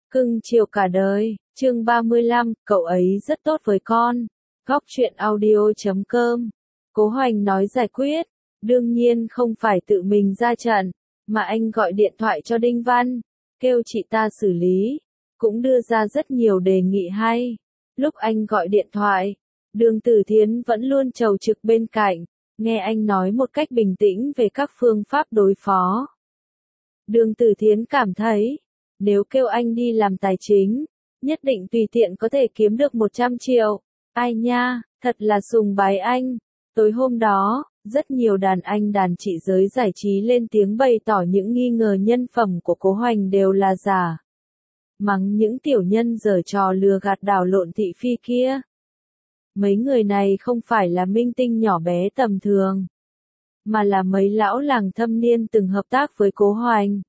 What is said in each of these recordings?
Cưng chiều cả đời, chương 35, cậu ấy rất tốt với con. Góc truyện audio.com. Cố Hoành nói giải quyết, đương nhiên không phải tự mình ra trận, mà anh gọi điện thoại cho Đinh Văn, kêu chị ta xử lý, cũng đưa ra rất nhiều đề nghị hay. Lúc anh gọi điện thoại, Đường Tử Thiến vẫn luôn chầu trực bên cạnh, nghe anh nói một cách bình tĩnh về các phương pháp đối phó. Đường Tử Thiến cảm thấy, nếu kêu anh đi làm tài chính, nhất định tùy tiện có thể kiếm được 100 triệu. Ai nha, thật là sùng bái anh. Tối hôm đó, rất nhiều đàn anh đàn chị giới giải trí lên tiếng bày tỏ những nghi ngờ nhân phẩm của Cố Hoành đều là giả. Mắng những tiểu nhân giở trò lừa gạt đảo lộn thị phi kia. Mấy người này không phải là minh tinh nhỏ bé tầm thường, mà là mấy lão làng thâm niên từng hợp tác với Cố Hoành.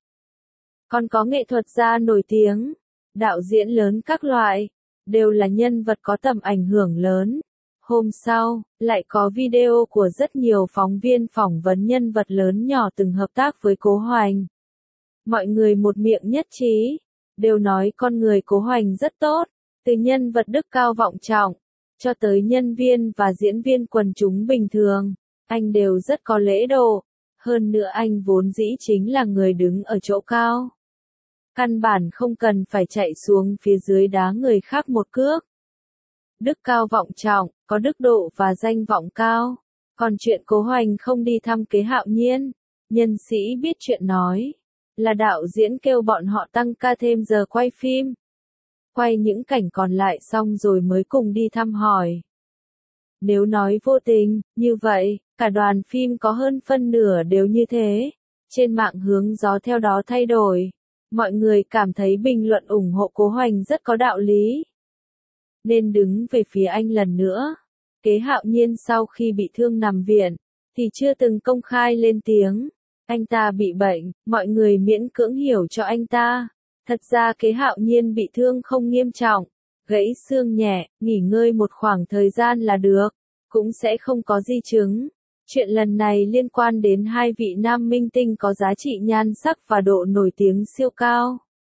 Còn có nghệ thuật gia nổi tiếng, đạo diễn lớn các loại, đều là nhân vật có tầm ảnh hưởng lớn. Hôm sau, lại có video của rất nhiều phóng viên phỏng vấn nhân vật lớn nhỏ từng hợp tác với Cố Hoành. Mọi người một miệng nhất trí, đều nói con người Cố Hoành rất tốt, từ nhân vật đức cao vọng trọng, cho tới nhân viên và diễn viên quần chúng bình thường, anh đều rất có lễ độ. Hơn nữa anh vốn dĩ chính là người đứng ở chỗ cao. Căn bản không cần phải chạy xuống phía dưới đá người khác một cước. Đức cao vọng trọng, có đức độ và danh vọng cao. Còn chuyện Cố Hoành không đi thăm Kế Hạo Nhiên, nhân sĩ biết chuyện nói, là đạo diễn kêu bọn họ tăng ca thêm giờ quay phim. Quay những cảnh còn lại xong rồi mới cùng đi thăm hỏi. Nếu nói vô tình, như vậy, cả đoàn phim có hơn phân nửa đều như thế. Trên mạng hướng gió theo đó thay đổi. Mọi người cảm thấy bình luận ủng hộ Cố Hoành rất có đạo lý, nên đứng về phía anh lần nữa. Kế Hạo Nhiên sau khi bị thương nằm viện, thì chưa từng công khai lên tiếng. Anh ta bị bệnh, mọi người miễn cưỡng hiểu cho anh ta. Thật ra Kế Hạo Nhiên bị thương không nghiêm trọng, gãy xương nhẹ, nghỉ ngơi một khoảng thời gian là được, cũng sẽ không có di chứng. Chuyện lần này liên quan đến hai vị nam minh tinh có giá trị nhan sắc và độ nổi tiếng siêu cao.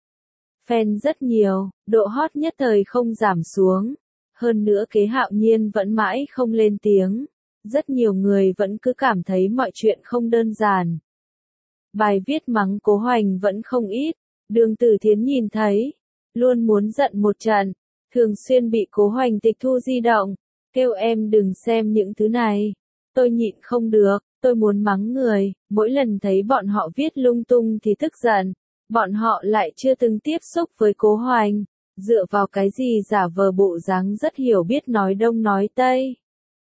Fan rất nhiều, độ hot nhất thời không giảm xuống. Hơn nữa Kế Hạo Nhiên vẫn mãi không lên tiếng. Rất nhiều người vẫn cứ cảm thấy mọi chuyện không đơn giản. Bài viết mắng Cố Hoành vẫn không ít. Đường Tử Thiến nhìn thấy, luôn muốn giận một trận. Thường xuyên bị Cố Hoành tịch thu di động, kêu em đừng xem những thứ này. Tôi nhịn không được, tôi muốn mắng người, mỗi lần thấy bọn họ viết lung tung thì tức giận. Bọn họ lại chưa từng tiếp xúc với Cố Hoành, dựa vào cái gì giả vờ bộ dáng rất hiểu biết nói đông nói tây.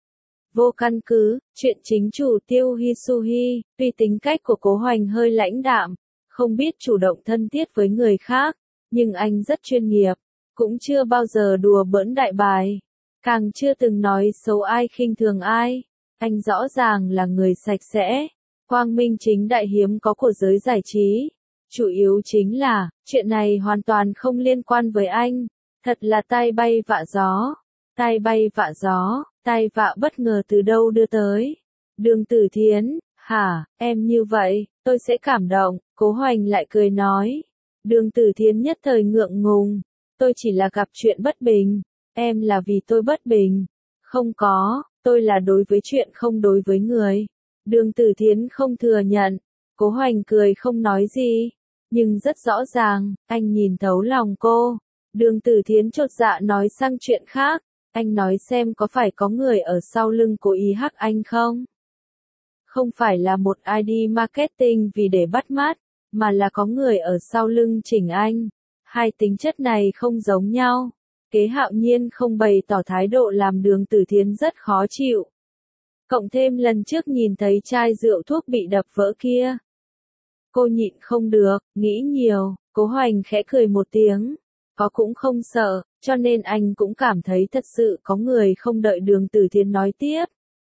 Vô căn cứ, chuyện chính chủ Tiêu Hisuhi, vì tính cách của Cố Hoành hơi lãnh đạm, không biết chủ động thân thiết với người khác, nhưng anh rất chuyên nghiệp, cũng chưa bao giờ đùa bỡn đại bài, càng chưa từng nói xấu ai khinh thường ai. Anh rõ ràng là người sạch sẽ, quang minh chính đại hiếm có của giới giải trí. Chủ yếu chính là, chuyện này hoàn toàn không liên quan với anh. Thật là tai bay vạ gió. Tai bay vạ gió, tai vạ bất ngờ từ đâu đưa tới. Đường Tử Thiến, hả, em như vậy, tôi sẽ cảm động. Cố Hoành lại cười nói. Đường Tử Thiến nhất thời ngượng ngùng. Tôi chỉ là gặp chuyện bất bình. Em là vì tôi bất bình. Không có, tôi là đối với chuyện không đối với người. Đường Tử Thiến không thừa nhận. Cố Hoành cười không nói gì. Nhưng rất rõ ràng, anh nhìn thấu lòng cô. Đường Tử Thiến chột dạ nói sang chuyện khác. Anh nói xem có phải có người ở sau lưng cố ý hắc anh không? Không phải là một ID marketing vì để bắt mắt, mà là có người ở sau lưng chỉnh anh. Hai tính chất này không giống nhau. Kế Hạo Nhiên không bày tỏ thái độ làm Đường Tử Thiến rất khó chịu. Cộng thêm lần trước nhìn thấy chai rượu thuốc bị đập vỡ kia. Cô nhịn không được, nghĩ nhiều. Cố Hoành khẽ cười một tiếng. Có cũng không sợ, cho nên anh cũng cảm thấy thật sự có người không đợi Đường Tử Thiến nói tiếp.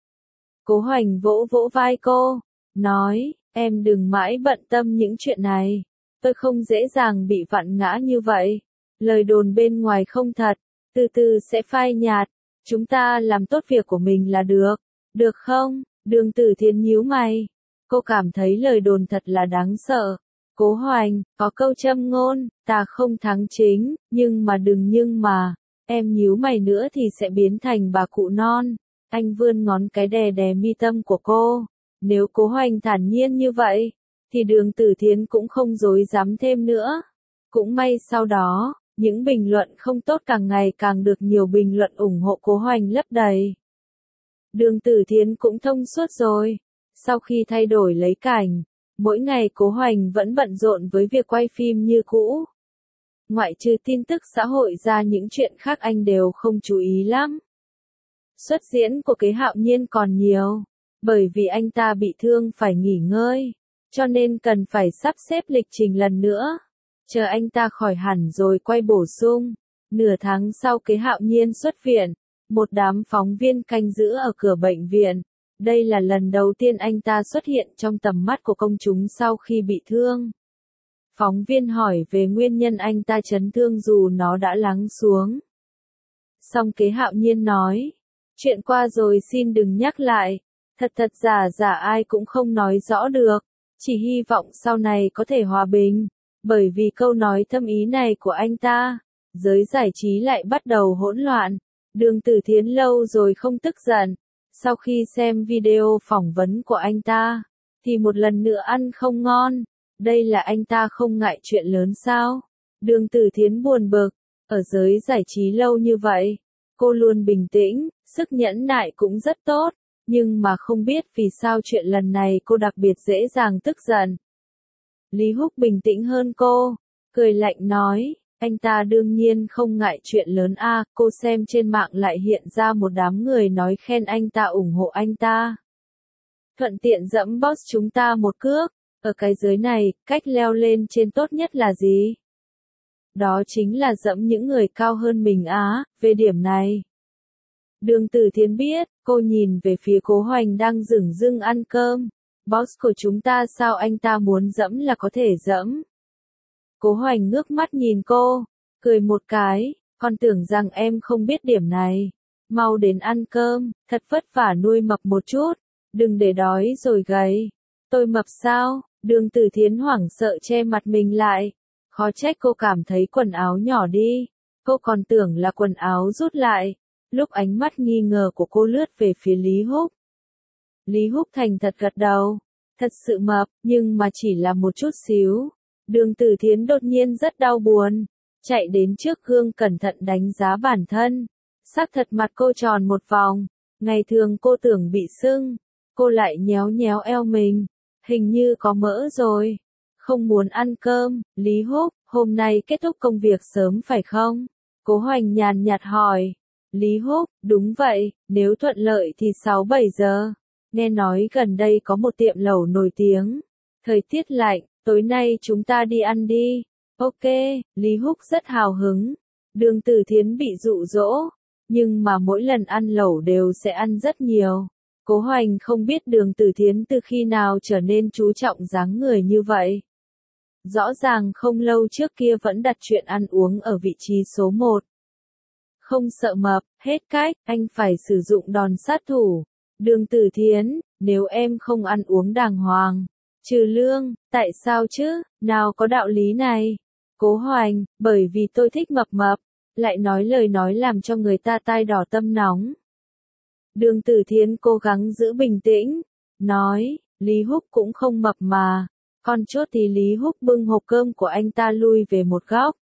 Cố Hoành vỗ vỗ vai cô, nói, em đừng mãi bận tâm những chuyện này. Tôi không dễ dàng bị vặn ngã như vậy. Lời đồn bên ngoài không thật, từ từ sẽ phai nhạt. Chúng ta làm tốt việc của mình là được. Được không? Đường Tử Thiến nhíu mày. Cô cảm thấy lời đồn thật là đáng sợ. Cố Hoành, có câu châm ngôn, ta không thắng chính, nhưng mà, em nhíu mày nữa thì sẽ biến thành bà cụ non. Anh vươn ngón cái đè đè mi tâm của cô. Nếu Cố Hoành thản nhiên như vậy, thì Đường Tử Thiến cũng không dối dám thêm nữa. Cũng may sau đó, những bình luận không tốt càng ngày càng được nhiều bình luận ủng hộ Cố Hoành lấp đầy. Đường Tử Thiến cũng thông suốt rồi. Sau khi thay đổi lấy cảnh, mỗi ngày Cố Hoành vẫn bận rộn với việc quay phim như cũ. Ngoại trừ tin tức xã hội ra những chuyện khác anh đều không chú ý lắm. Xuất diễn của Kế Hạo Nhiên còn nhiều, bởi vì anh ta bị thương phải nghỉ ngơi, cho nên cần phải sắp xếp lịch trình lần nữa. Chờ anh ta khỏi hẳn rồi quay bổ sung. Nửa tháng sau Kế Hạo Nhiên xuất viện, một đám phóng viên canh giữ ở cửa bệnh viện. Đây là lần đầu tiên anh ta xuất hiện trong tầm mắt của công chúng sau khi bị thương. Phóng viên hỏi về nguyên nhân anh ta chấn thương dù nó đã lắng xuống. Song Kế Hạo Nhiên nói, chuyện qua rồi xin đừng nhắc lại, thật giả ai cũng không nói rõ được, chỉ hy vọng sau này có thể hòa bình. Bởi vì câu nói thâm ý này của anh ta, giới giải trí lại bắt đầu hỗn loạn. Đường Tử Thiến lâu rồi không tức giận. Sau khi xem video phỏng vấn của anh ta, thì một lần nữa ăn không ngon. Đây là anh ta không ngại chuyện lớn sao? Đường Tử Thiến buồn bực. Ở giới giải trí lâu như vậy, cô luôn bình tĩnh, sức nhẫn nại cũng rất tốt. Nhưng mà không biết vì sao chuyện lần này cô đặc biệt dễ dàng tức giận. Lý Húc bình tĩnh hơn cô, cười lạnh nói, anh ta đương nhiên không ngại chuyện lớn a. Cô xem trên mạng lại hiện ra một đám người nói khen anh ta ủng hộ anh ta. Thuận tiện dẫm boss chúng ta một cước, ở cái giới này, cách leo lên trên tốt nhất là gì? Đó chính là dẫm những người cao hơn mình á, về điểm này. Đường Tử Thiến biết, cô nhìn về phía Cố Hoành đang dửng dưng ăn cơm. Boss của chúng ta sao anh ta muốn dẫm là có thể dẫm. Cố Hoành ngước mắt nhìn cô, cười một cái, con tưởng rằng em không biết điểm này. Mau đến ăn cơm, thật vất vả nuôi mập một chút, đừng để đói rồi gầy. Tôi mập sao? Đường Tử Thiến hoảng sợ che mặt mình lại. Khó trách cô cảm thấy quần áo nhỏ đi. Cô còn tưởng là quần áo rút lại. Lúc ánh mắt nghi ngờ của cô lướt về phía Lý Húc. Lý Húc thành thật gật đầu. Thật sự mập, nhưng mà chỉ là một chút xíu. Đường Tử Thiến đột nhiên rất đau buồn. Chạy đến trước gương cẩn thận đánh giá bản thân. Xác thật mặt cô tròn một vòng. Ngày thường cô tưởng bị sưng. Cô lại nhéo nhéo eo mình. Hình như có mỡ rồi. Không muốn ăn cơm. Lý Húc, hôm nay kết thúc công việc sớm phải không? Cố Hoành nhàn nhạt hỏi. Lý Húc, đúng vậy, nếu thuận lợi thì 6-7 giờ. Nghe nói gần đây có một tiệm lẩu nổi tiếng. Thời tiết lạnh, tối nay chúng ta đi ăn đi. Ok, Lý Húc rất hào hứng. Đường Tử Thiến bị dụ dỗ, nhưng mà mỗi lần ăn lẩu đều sẽ ăn rất nhiều. Cố Hoành không biết Đường Tử Thiến từ khi nào trở nên chú trọng dáng người như vậy. Rõ ràng không lâu trước kia vẫn đặt chuyện ăn uống ở vị trí số 1. Không sợ mập, hết cách, anh phải sử dụng đòn sát thủ. Đường Tử Thiến, nếu em không ăn uống đàng hoàng, trừ lương, tại sao chứ, nào có đạo lý này. Cố Hoành, bởi vì tôi thích mập mập, lại nói lời nói làm cho người ta tai đỏ tâm nóng. Đường Tử Thiến cố gắng giữ bình tĩnh, nói, Lý Húc cũng không mập mà. Con chốt thì Lý Húc bưng hộp cơm của anh ta lui về một góc.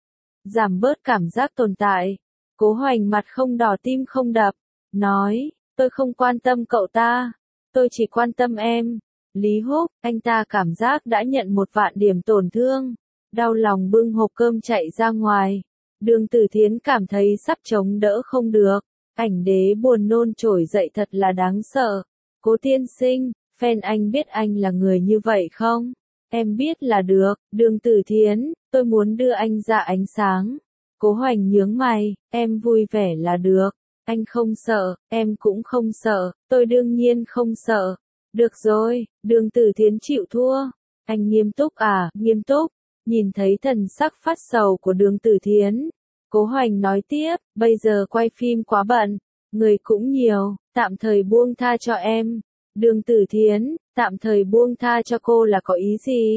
Giảm bớt cảm giác tồn tại. Cố Hoành mặt không đỏ tim không đập, nói, tôi không quan tâm cậu ta, tôi chỉ quan tâm em. Lý Húc, anh ta cảm giác đã nhận 1.000.000 điểm tổn thương, đau lòng bưng hộp cơm chạy ra ngoài. Đường Tử Thiến cảm thấy sắp chống đỡ không được, ảnh đế buồn nôn trỗi dậy thật là đáng sợ. Cố tiên sinh, fan anh biết anh là người như vậy không? Em biết là được, Đường Tử Thiến, tôi muốn đưa anh ra ánh sáng. Cố Hoành nhướng mày, em vui vẻ là được, anh không sợ, em cũng không sợ, tôi đương nhiên không sợ. Được rồi, Đường Tử Thiến chịu thua. Anh nghiêm túc à, nghiêm túc. Nhìn thấy thần sắc phát sầu của Đường Tử Thiến, Cố Hoành nói tiếp, bây giờ quay phim quá bận, người cũng nhiều, tạm thời buông tha cho em. Đường Tử Thiến, tạm thời buông tha cho cô là có ý gì?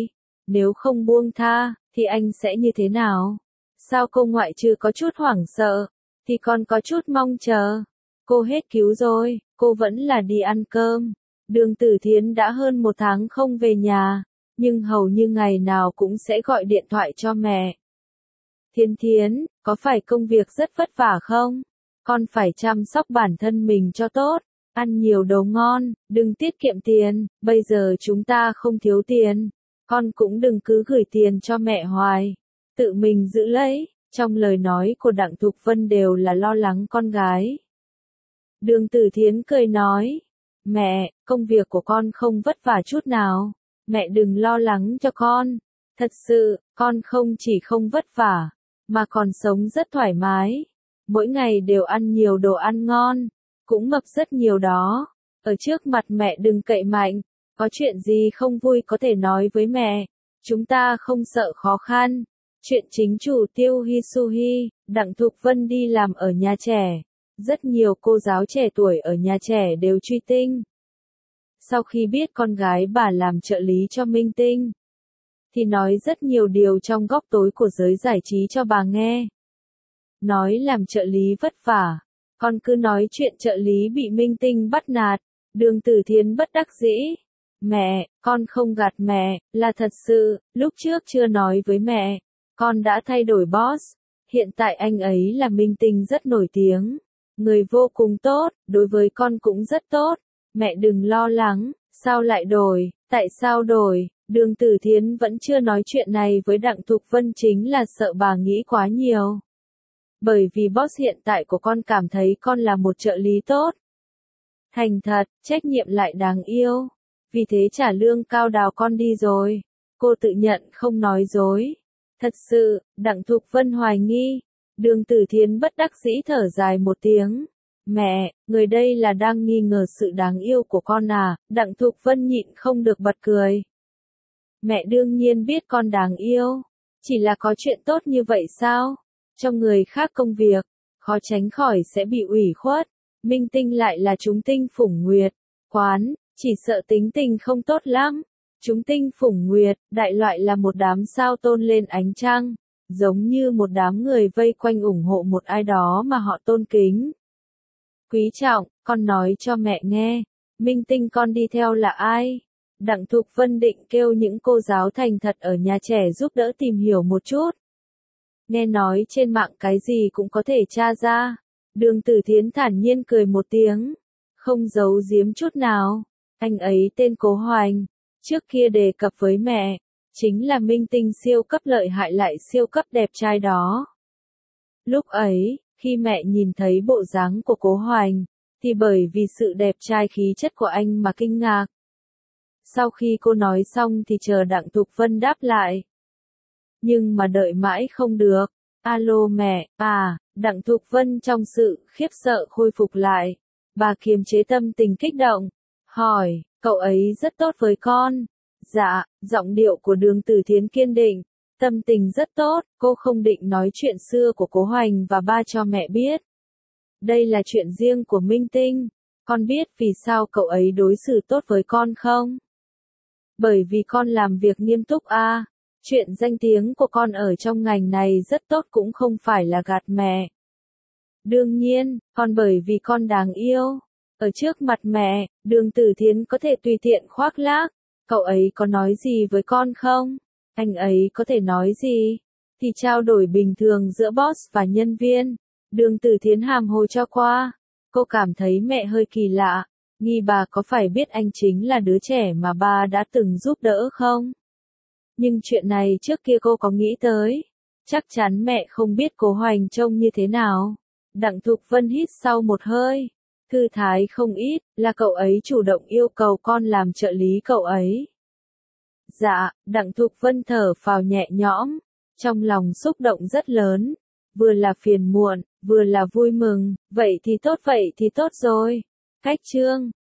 Nếu không buông tha, thì anh sẽ như thế nào? Sao cô ngoại trừ có chút hoảng sợ, thì còn có chút mong chờ. Cô hết cứu rồi, cô vẫn là đi ăn cơm. Đường Tử Thiến đã hơn 1 tháng không về nhà, nhưng hầu như ngày nào cũng sẽ gọi điện thoại cho mẹ. Thiến Thiến, có phải công việc rất vất vả không? Con phải chăm sóc bản thân mình cho tốt, ăn nhiều đồ ngon, đừng tiết kiệm tiền, bây giờ chúng ta không thiếu tiền. Con cũng đừng cứ gửi tiền cho mẹ hoài, tự mình giữ lấy. Trong lời nói của Đặng Thục Vân đều là lo lắng con gái. Đường Tử Thiến cười nói, mẹ, công việc của con không vất vả chút nào, mẹ đừng lo lắng cho con. Thật sự, con không chỉ không vất vả, mà còn sống rất thoải mái. Mỗi ngày đều ăn nhiều đồ ăn ngon, cũng mập rất nhiều đó. Ở trước mặt mẹ đừng cậy mạnh, có chuyện gì không vui có thể nói với mẹ, chúng ta không sợ khó khăn. Chuyện chính chủ Tiêu Hisuhi, Đặng Thục Vân đi làm ở nhà trẻ. Rất nhiều cô giáo trẻ tuổi ở nhà trẻ đều truy tinh. Sau khi biết con gái bà làm trợ lý cho Minh Tinh, thì nói rất nhiều điều trong góc tối của giới giải trí cho bà nghe. Nói làm trợ lý vất vả, con cứ nói chuyện trợ lý bị Minh Tinh bắt nạt. Đường Tử Thiến bất đắc dĩ. Mẹ, con không gạt mẹ, là thật sự, lúc trước chưa nói với mẹ, con đã thay đổi boss. Hiện tại anh ấy là Minh Tinh rất nổi tiếng, người vô cùng tốt, đối với con cũng rất tốt. Mẹ đừng lo lắng, sao lại đổi, tại sao đổi? Đường Tử Thiến vẫn chưa nói chuyện này với Đặng Thục Vân chính là sợ bà nghĩ quá nhiều. Bởi vì boss hiện tại của con cảm thấy con là một trợ lý tốt, thành thật, trách nhiệm lại đáng yêu. Vì thế trả lương cao đào con đi rồi. Cô tự nhận không nói dối. Thật sự, Đặng Thục Vân hoài nghi. Đường Tử Thiến bất đắc dĩ thở dài một tiếng. Mẹ, người đây là đang nghi ngờ sự đáng yêu của con à? Đặng Thục Vân nhịn không được bật cười. Mẹ đương nhiên biết con đáng yêu. Chỉ là có chuyện tốt như vậy sao? Trong người khác công việc, khó tránh khỏi sẽ bị ủy khuất. Minh Tinh lại là chúng tinh phủng nguyệt. Quán, chỉ sợ tính tình không tốt lắm. Chúng tinh phủng nguyệt, đại loại là một đám sao tôn lên ánh trăng. Giống như một đám người vây quanh ủng hộ một ai đó mà họ tôn kính. Quý trọng, con nói cho mẹ nghe. Minh Tinh con đi theo là ai? Đặng Thục Vân định kêu những cô giáo thành thật ở nhà trẻ giúp đỡ tìm hiểu một chút. Nghe nói trên mạng cái gì cũng có thể tra ra. Đường Tử Thiến thản nhiên cười một tiếng. Không giấu giếm chút nào. Anh ấy tên Cố Hoành. Trước kia đề cập với mẹ. Chính là Minh Tinh siêu cấp lợi hại lại siêu cấp đẹp trai đó. Lúc ấy, khi mẹ nhìn thấy bộ dáng của Cố Hoành, thì bởi vì sự đẹp trai khí chất của anh mà kinh ngạc. Sau khi cô nói xong thì chờ Đặng Thục Vân đáp lại. Nhưng mà đợi mãi không được. Alo mẹ, Đặng Thục Vân trong sự khiếp sợ khôi phục lại. Bà kiềm chế tâm tình kích động. Hỏi, cậu ấy rất tốt với con. Dạ, giọng điệu của Đường Tử Thiến kiên định. Tâm tình rất tốt, cô không định nói chuyện xưa của Cố Hoành và ba cho mẹ biết. Đây là chuyện riêng của Minh Tinh. Con biết vì sao cậu ấy đối xử tốt với con không? Bởi vì con làm việc nghiêm túc à. Chuyện danh tiếng của con ở trong ngành này rất tốt cũng không phải là gạt mẹ. Đương nhiên, còn bởi vì con đáng yêu. Ở trước mặt mẹ, Đường Tử Thiến có thể tùy tiện khoác lác. Cậu ấy có nói gì với con không? Anh ấy có thể nói gì? Thì trao đổi bình thường giữa boss và nhân viên. Đường Tử Thiến hàm hồ cho qua. Cô cảm thấy mẹ hơi kỳ lạ. Nghi bà có phải biết anh chính là đứa trẻ mà ba đã từng giúp đỡ không? Nhưng chuyện này trước kia cô có nghĩ tới. Chắc chắn mẹ không biết Cố Hoành trông như thế nào. Đặng Thục Vân hít sau một hơi. Thư thái không ít, là cậu ấy chủ động yêu cầu con làm trợ lý cậu ấy. Dạ, Đặng Thục Vân thở phào nhẹ nhõm. Trong lòng xúc động rất lớn. Vừa là phiền muộn, vừa là vui mừng. Vậy thì tốt rồi. Cách chương